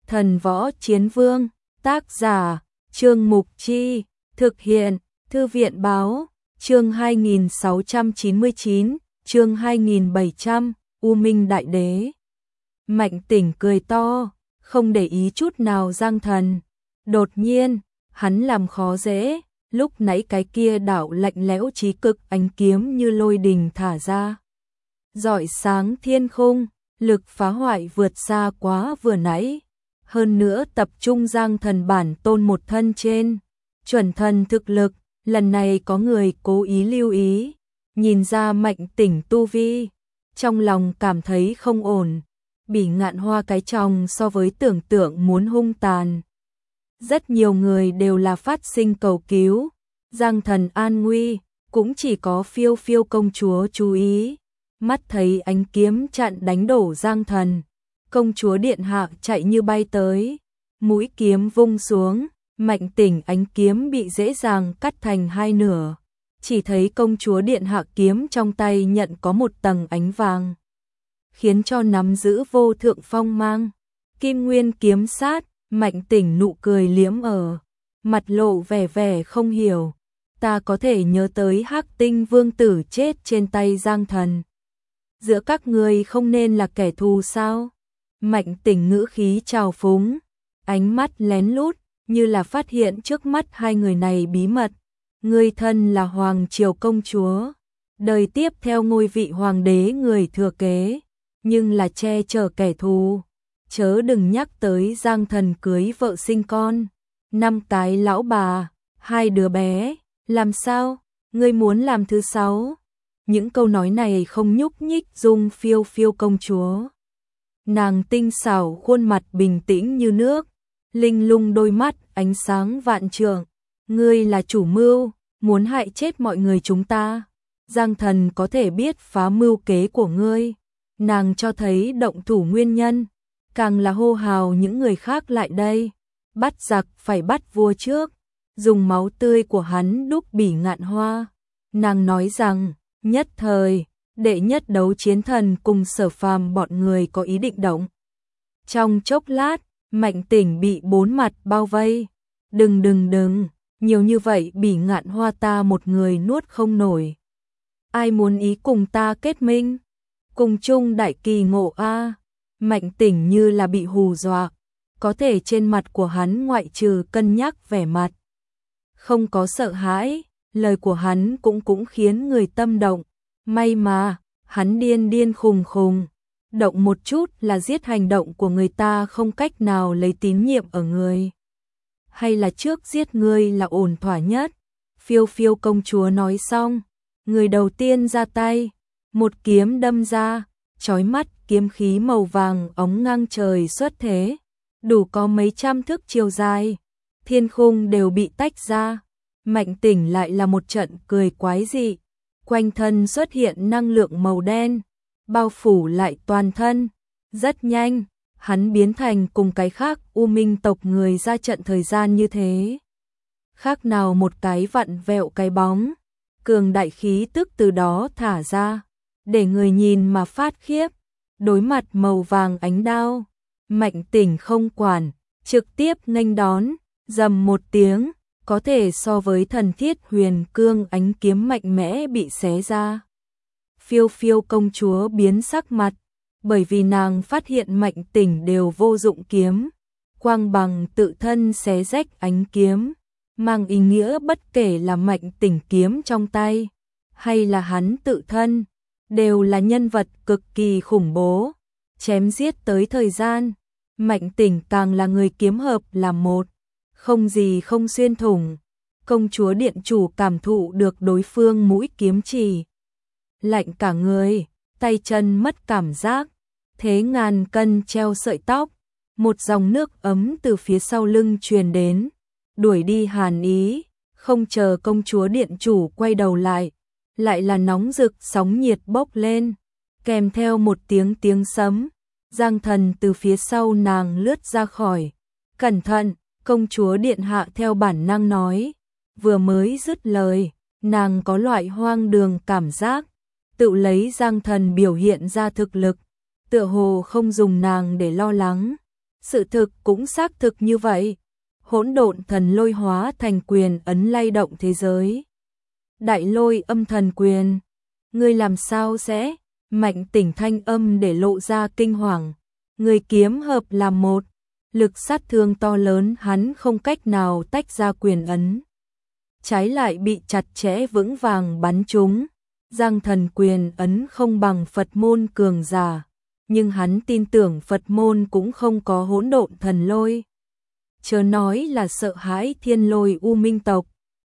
Thần võ chiến vương, tác giả, Trương Mục Chi, thực hiện, Thư viện báo, chương 2699, chương 2700, U Minh Đại Đế. Mạnh Tỉnh cười to, không để ý chút nào Giang Thần. Đột nhiên, hắn làm khó dễ, lúc nãy cái kia đạo lạnh lẽo chí cực ánh kiếm như lôi đình thả ra. Rọi sáng thiên khung, lực phá hoại vượt xa quá vừa nãy. Hơn nữa tập trung Giang Thần bản tôn một thân trên. Chuẩn thần thực lực, lần này có người cố ý lưu ý. Nhìn ra Mạnh Tỉnh tu vi, trong lòng cảm thấy không ổn. Bỉ Ngạn Hoa cái chồng so với tưởng tượng muốn hung tàn. Rất nhiều người đều là phát sinh cầu cứu. Giang Thần an nguy, cũng chỉ có Phiêu Phiêu công chúa chú ý. Mắt thấy ánh kiếm chặn đánh đổ Giang Thần. Công chúa điện hạ chạy như bay tới. Mũi kiếm vung xuống, Mạnh Tỉnh ánh kiếm bị dễ dàng cắt thành hai nửa. Chỉ thấy công chúa điện hạ kiếm trong tay nhận có một tầng ánh vàng, khiến cho nắm giữ vô thượng phong mang. Kim Nguyên kiếm sát, Mạnh Tỉnh nụ cười liếm ở, mặt lộ vẻ vẻ không hiểu. Ta có thể nhớ tới Hắc Tinh vương tử chết trên tay Giang Thần. Giữa các người không nên là kẻ thù sao? Mạnh Tỉnh ngữ khí trào phúng, ánh mắt lén lút, như là phát hiện trước mắt hai người này bí mật. Người thân là Hoàng Triều công chúa, đời tiếp theo ngôi vị hoàng đế người thừa kế, nhưng là che chở kẻ thù. Chớ đừng nhắc tới Giang Thần cưới vợ sinh con, 5 cái lão bà, 2 đứa bé, làm sao, ngươi muốn làm thứ 6? Những câu nói này không nhúc nhích dung Phiêu Phiêu công chúa. Nàng tinh xảo khuôn mặt bình tĩnh như nước, linh lung đôi mắt ánh sáng vạn trượng. Ngươi là chủ mưu, muốn hại chết mọi người chúng ta. Giang Thần có thể biết phá mưu kế của ngươi. Nàng cho thấy động thủ nguyên nhân, càng là hô hào những người khác lại đây. Bắt giặc phải bắt vua trước, dùng máu tươi của hắn đúc Bỉ Ngạn Hoa. Nàng nói rằng, nhất thời, đệ nhất đấu chiến thần cùng Sở Phàm bọn người có ý định động. Trong chốc lát, Mạnh Tỉnh bị 4 mặt bao vây. Đừng, nhiều như vậy Bỉ Ngạn Hoa ta một người nuốt không nổi. Ai muốn ý cùng ta kết minh? Cùng chung đại kỳ ngộ a. Mạnh Tỉnh như là bị hù dọa, có thể trên mặt của hắn ngoại trừ cân nhắc vẻ mặt, không có sợ hãi, lời của hắn cũng khiến người tâm động. May mà, hắn điên khùng, động một chút là giết, hành động của người ta không cách nào lấy tín nhiệm ở người. Hay là trước giết ngươi là ổn thỏa nhất. Phiêu Phiêu công chúa nói xong, người đầu tiên ra tay, một kiếm đâm ra, chói mắt kiếm khí màu vàng óng ngang trời xuất thế, đủ có mấy trăm thước chiều dài, thiên khung đều bị tách ra. Mạnh Tỉnh lại là một trận cười quái dị, quanh thân xuất hiện năng lượng màu đen, bao phủ lại toàn thân. Rất nhanh, hắn biến thành cùng cái khác U Minh tộc người ra trận thời gian như thế. Khác nào một cái vặn vẹo cái bóng, cường đại khí tức từ đó thả ra, để người nhìn mà phát khiếp. Đối mặt màu vàng ánh đao, Mạnh Tỉnh không quản, trực tiếp nghênh đón, rầm một tiếng, có thể so với thần thiết huyền cương ánh kiếm mạnh mẽ bị xé ra. Phiêu Phiêu công chúa biến sắc mặt, bởi vì nàng phát hiện Mạnh Tỉnh đều vô dụng kiếm, quang bằng tự thân xé rách ánh kiếm, mang ý nghĩa bất kể là Mạnh Tỉnh kiếm trong tay, hay là hắn tự thân, đều là nhân vật cực kỳ khủng bố. Chém giết tới thời gian, Mạnh Tỉnh càng là người kiếm hợp là một, không gì không xuyên thủng. Công chúa điện chủ cảm thụ được đối phương mũi kiếm chỉ, lạnh cả người, tay chân mất cảm giác, thế ngàn cân treo sợi tóc. Một dòng nước ấm từ phía sau lưng truyền đến, đuổi đi hàn ý. Không chờ công chúa điện chủ quay đầu lại là nóng rực sóng nhiệt bốc lên, kèm theo một tiếng sấm. Giang Thần từ phía sau nàng lướt ra khỏi. Cẩn thận, công chúa điện hạ theo bản năng nói. Vừa mới dứt lời, nàng có loại hoang đường cảm giác, tự lấy Giang Thần biểu hiện ra thực lực, tựa hồ không dùng nàng để lo lắng. Sự thực cũng xác thực như vậy. Hỗn độn thần lôi hóa thành quyền ấn lay động thế giới. Đại lôi âm thần quyền. Ngươi làm sao sẽ? Mạnh Tỉnh thanh âm để lộ ra kinh hoàng. Người kiếm hợp làm một. Lực sát thương to lớn hắn không cách nào tách ra quyền ấn. Trái lại bị chặt chẽ vững vàng bắn trúng. Giang thần quyền ấn không bằng Phật môn cường giả. Nhưng hắn tin tưởng Phật môn cũng không có hỗn độn thần lôi. Chớ nói là sợ hãi thiên lôi U Minh tộc.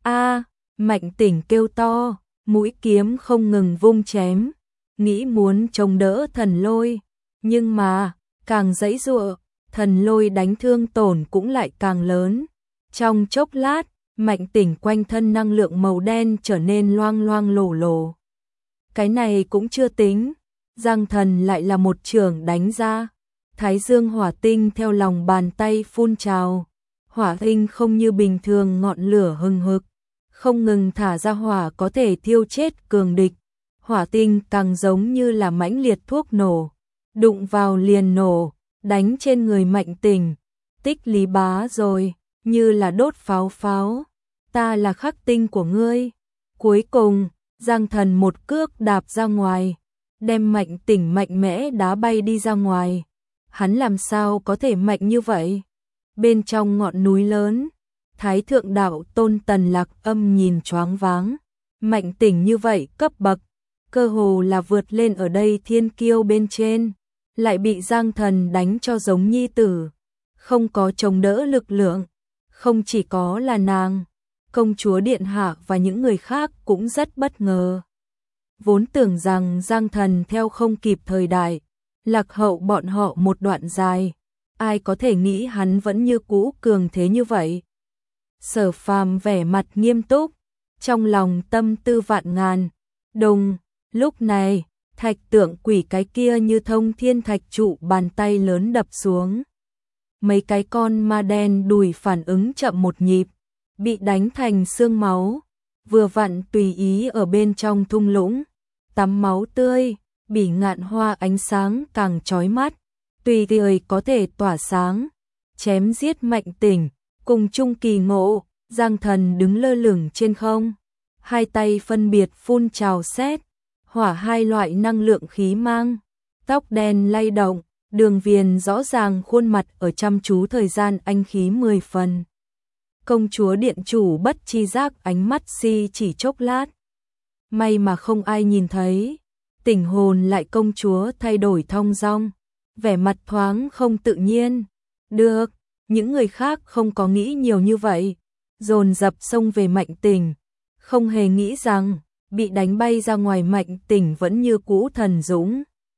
Mạnh Tỉnh kêu to, mũi kiếm không ngừng vung chém, nghĩ muốn chống đỡ thần lôi, nhưng mà, càng giãy giụa, thần lôi đánh thương tổn cũng lại càng lớn. Trong chốc lát, Mạnh Tỉnh quanh thân năng lượng màu đen trở nên loang loang lổ lổ. Cái này cũng chưa tính, Giang Thần lại là một chưởng đánh ra, Thái Dương hỏa tinh theo lòng bàn tay phun trào, hỏa tinh không như bình thường ngọn lửa hừng hực, không ngừng thả ra hỏa có thể thiêu chết cường địch. Hỏa tinh càng giống như là mãnh liệt thuốc nổ, đụng vào liền nổ, đánh trên người Mạnh Tỉnh. Tích Lý Bá rồi, như là đốt pháo pháo. Ta là khắc tinh của ngươi. Cuối cùng, Giang Thần một cước đạp ra ngoài, đem Mạnh Tỉnh mạnh mẽ đá bay đi ra ngoài. Hắn làm sao có thể mạnh như vậy? Bên trong ngọn núi lớn, Thái Thượng Đạo Tôn Tần Lạc Âm nhìn choáng váng. Mạnh Tỉnh như vậy cấp bậc, cơ hồ là vượt lên ở đây thiên kiêu bên trên, lại bị Giang Thần đánh cho giống nhi tử, không có chống đỡ lực lượng. Không chỉ có là nàng, công chúa Điện Hạ và những người khác cũng rất bất ngờ. Vốn tưởng rằng Giang Thần theo không kịp thời đại, lạc hậu bọn họ một đoạn dài, ai có thể nghĩ hắn vẫn như cũ cường thế như vậy. Sở Phàm vẻ mặt nghiêm túc, trong lòng tâm tư vạn ngàn. Đùng, lúc này, thạch tượng quỷ cái kia như thông thiên thạch trụ bàn tay lớn đập xuống. Mấy cái con ma đen đùi phản ứng chậm một nhịp, bị đánh thành xương máu, vừa vặn tùy ý ở bên trong thung lũng, tắm máu tươi, bỉ ngạn hoa ánh sáng càng chói mắt, tùy thời có thể tỏa sáng, chém giết Mạnh Tỉnh, cùng chung kỳ ngộ. Giang Thần đứng lơ lửng trên không, hai tay phân biệt phun trào sét, hỏa hai loại năng lượng khí mang, tóc đen lay động, đường viền rõ ràng khuôn mặt ở chăm chú thời gian anh khí 10 phần. Công chúa Điện Chủ bất chi giác ánh mắt si chỉ chốc lát. May mà không ai nhìn thấy, Tỉnh hồn lại công chúa thay đổi thong dong, vẻ mặt thoáng không tự nhiên. Được, những người khác không có nghĩ nhiều như vậy, dồn dập xông về Mạnh Tỉnh, không hề nghĩ rằng bị đánh bay ra ngoài Mạnh Tỉnh vẫn như cũ thần dũng.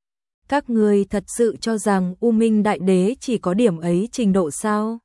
Các ngươi thật sự cho rằng U Minh Đại Đế chỉ có điểm ấy trình độ sao?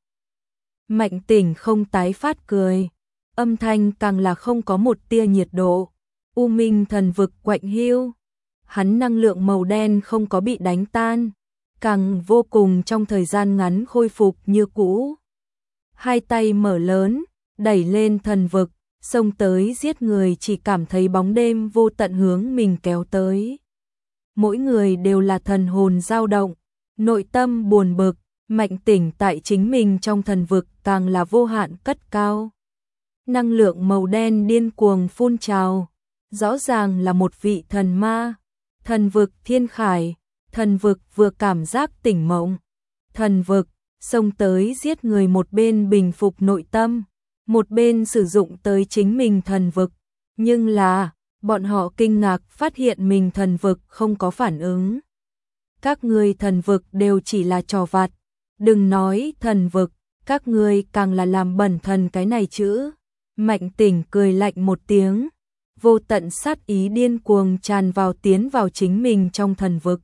Mạnh Tỉnh không tái phát cười, âm thanh càng là không có một tia nhiệt độ. U Minh thần vực quạnh hiu, hắn năng lượng màu đen không có bị đánh tan, càng vô cùng trong thời gian ngắn khôi phục như cũ. Hai tay mở lớn, đẩy lên thần vực, xông tới giết người, chỉ cảm thấy bóng đêm vô tận hướng mình kéo tới. Mỗi người đều là thần hồn dao động, nội tâm buồn bực. Mạnh Tỉnh tại chính mình trong thần vực càng là vô hạn cất cao. Năng lượng màu đen điên cuồng phun trào, rõ ràng là một vị thần ma. Thần vực thiên khải, thần vực vừa cảm giác tỉnh mộng. Thần vực, xông tới giết người, một bên bình phục nội tâm, một bên sử dụng tới chính mình thần vực. Nhưng là, bọn họ kinh ngạc phát hiện mình thần vực không có phản ứng. Các ngươi thần vực đều chỉ là trò vặt. Đừng nói thần vực, các ngươi càng là làm bẩn thần cái này chữ. Mạnh Tỉnh cười lạnh một tiếng, vô tận sát ý điên cuồng tràn vào, tiến vào chính mình trong thần vực.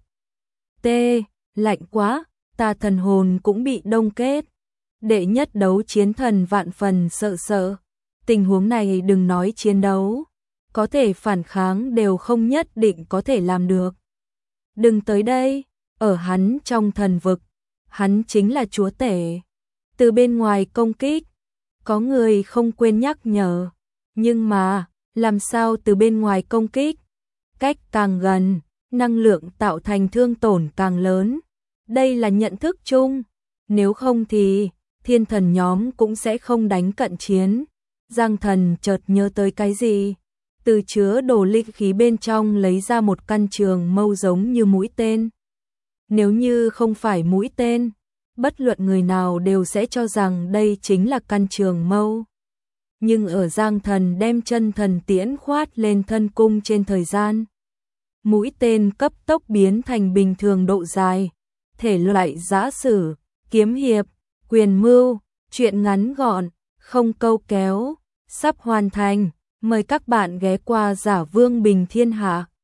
Lạnh quá, ta thần hồn cũng bị đông kết. Đệ nhất đấu chiến thần vạn phần sợ. Tình huống này đừng nói chiến đấu, có thể phản kháng đều không nhất định có thể làm được. Đừng tới đây, ở hắn trong thần vực, hắn chính là chúa tể. Từ bên ngoài công kích, có người không quên nhắc nhở, nhưng mà, làm sao từ bên ngoài công kích? Cách càng gần, năng lượng tạo thành thương tổn càng lớn. Đây là nhận thức chung. Nếu không thì thiên thần nhóm cũng sẽ không đánh cận chiến. Giang Thần chợt nhớ tới cái gì, từ chứa đồ linh khí bên trong lấy ra một căn trường mâu giống như mũi tên. Nếu như không phải mũi tên, bất luận người nào đều sẽ cho rằng đây chính là căn trường mâu. Nhưng ở Giang Thần đem chân thần tiễn khoát lên thân cung trên thời gian, mũi tên cấp tốc biến thành bình thường độ dài, thể loại giã sử, kiếm hiệp, quyền mưu, truyện ngắn gọn, không câu kéo, sắp hoàn thành. Mời các bạn ghé qua Giả Vương Bình Thiên Hạ.